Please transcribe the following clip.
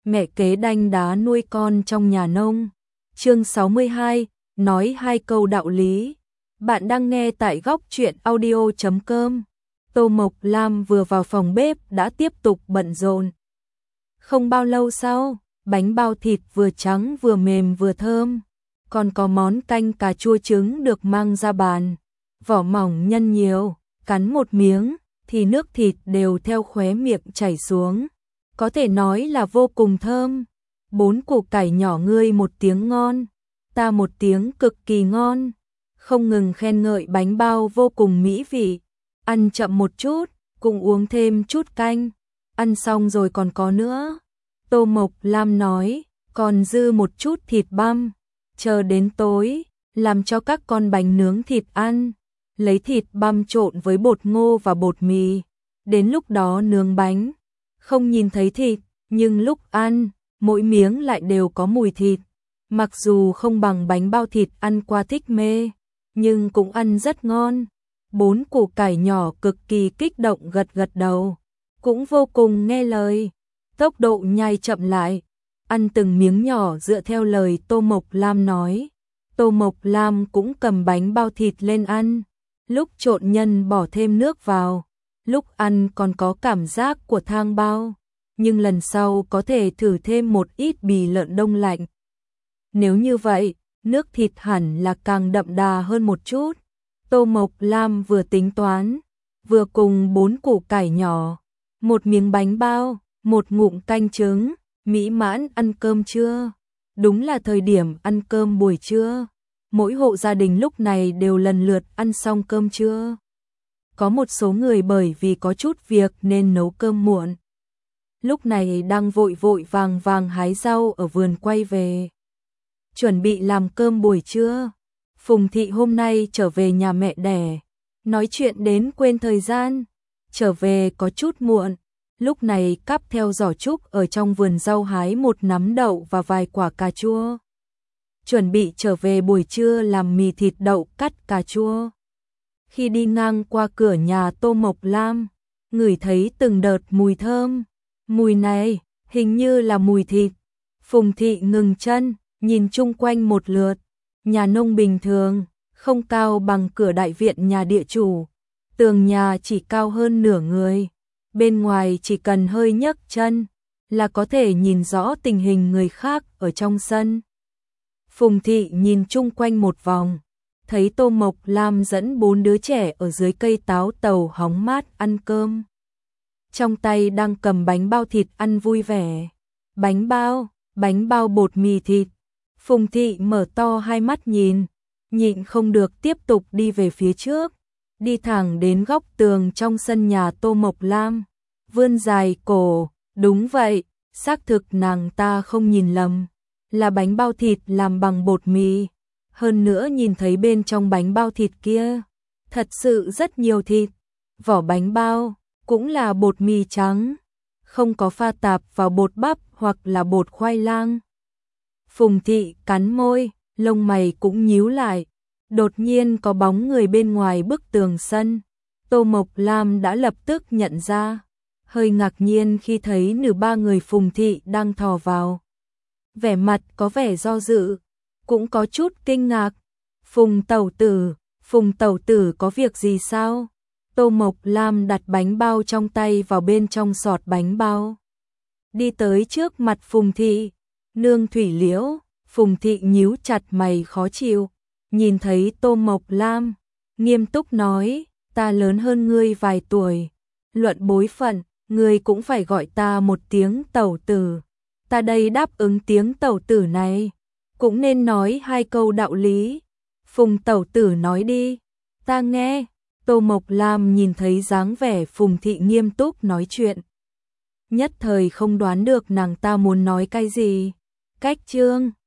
mẹ kế đanh đá nuôi con trong nhà nông. Chương 62, nói hai câu đạo lý. Bạn đang nghe tại góc truyện audio.com. Tô Mộc Lam vừa vào phòng bếp đã tiếp tục bận rộn. Không bao lâu sau, bánh bao thịt vừa trắng vừa mềm vừa thơm, còn có món canh cà chua trứng được mang ra bàn. Vỏ mỏng nhân nhiều, cắn một miếng thì nước thịt đều theo khóe miệng chảy xuống, có thể nói là vô cùng thơm. 4 củ cải nhỏ ngươi một tiếng ngon, ta một tiếng cực kỳ ngon, không ngừng khen ngợi bánh bao vô cùng mỹ vị. Ăn chậm một chút, cùng uống thêm chút canh, ăn xong rồi còn có nữa. Tô Mộc Lam nói, còn dư một chút thịt băm, chờ đến tối, làm cho các con bánh nướng thịt ăn. Lấy thịt băm trộn với bột ngô và bột mì, đến lúc đó nướng bánh. Không nhìn thấy thịt, nhưng lúc ăn, mỗi miếng lại đều có mùi thịt. Mặc dù không bằng bánh bao thịt ăn qua thích mê, nhưng cũng ăn rất ngon. 4 củ cải nhỏ cực kỳ kích động gật gật đầu, cũng vô cùng nghe lời. Tốc độ nhai chậm lại, ăn từng miếng nhỏ dựa theo lời Tô Mộc Lam nói. Tô Mộc Lam cũng cầm bánh bao thịt lên ăn. Lúc trộn nhân bỏ thêm nước vào, lúc ăn còn có cảm giác của thang bao, nhưng lần sau có thể thử thêm một ít bì lợn đông lạnh. Nếu như vậy, nước thịt hẳn là càng đậm đà hơn một chút. Tô Mộc Lam vừa tính toán, vừa cùng 4 củ cải nhỏ, một miếng bánh bao, một ngụm canh trứng, mỹ mãn ăn cơm trưa. Đúng là thời điểm ăn cơm buổi trưa. Mỗi hộ gia đình lúc này đều lần lượt ăn xong cơm trưa. Có một số người bởi vì có chút việc nên nấu cơm muộn. Lúc này đang vội vội vàng vàng hái rau ở vườn quay về, chuẩn bị làm cơm buổi trưa. Phùng Thị hôm nay trở về nhà mẹ đẻ, nói chuyện đến quên thời gian, trở về có chút muộn. Lúc này cắp theo giỏ trúc ở trong vườn rau hái một nắm đậu và vài quả cà chua. Chuẩn bị trở về buổi trưa làm mì thịt đậu cắt cà chua. Khi đi ngang qua cửa nhà Tô Mộc Lam, ngửi thấy từng đợt mùi thơm. Mùi này hình như là mùi thịt. Phùng Thị ngừng chân, nhìn chung quanh một lượt. Nhà nông bình thường, không cao bằng cửa đại viện nhà địa chủ. Tường nhà chỉ cao hơn nửa người. Bên ngoài chỉ cần hơi nhấc chân là có thể nhìn rõ tình hình người khác ở trong sân. Phùng Thị nhìn chung quanh một vòng, thấy Tô Mộc Lam dẫn 4 đứa trẻ ở dưới cây táo tàu hóng mát ăn cơm. Trong tay đang cầm bánh bao thịt ăn vui vẻ. Bánh bao bột mì thịt. Phùng Thị mở to hai mắt nhìn, nhịn không được tiếp tục đi về phía trước, đi thẳng đến góc tường trong sân nhà Tô Mộc Lam, vươn dài cổ. Đúng vậy, xác thực nàng ta không nhìn lầm, là bánh bao thịt làm bằng bột mì. Hơn nữa nhìn thấy bên trong bánh bao thịt kia, thật sự rất nhiều thịt. Vỏ bánh bao cũng là bột mì trắng, không có pha tạp vào bột bắp hoặc là bột khoai lang. Phùng Thị cắn môi, lông mày cũng nhíu lại. Đột nhiên có bóng người bên ngoài bức tường sân. Tô Mộc Lam đã lập tức nhận ra, hơi ngạc nhiên khi thấy nửa 3 người Phùng Thị đang thò vào. Vẻ mặt có vẻ do dự, cũng có chút kinh ngạc. Phùng tẩu tử có việc gì sao? Tô Mộc Lam đặt bánh bao trong tay vào bên trong sọt bánh bao, đi tới trước mặt Phùng Thị. Nương Thủy Liễu. Phùng Thị nhíu chặt mày khó chịu, nhìn thấy Tô Mộc Lam, nghiêm túc nói, ta lớn hơn ngươi vài tuổi, luận bối phận, ngươi cũng phải gọi ta một tiếng tẩu tử. Ta đây đáp ứng tiếng tẩu tử này, cũng nên nói hai câu đạo lý. Phùng tẩu tử nói đi, ta nghe. Tô Mộc Lam nhìn thấy dáng vẻ Phùng Thị nghiêm túc nói chuyện, nhất thời không đoán được nàng ta muốn nói cái gì. Cách chương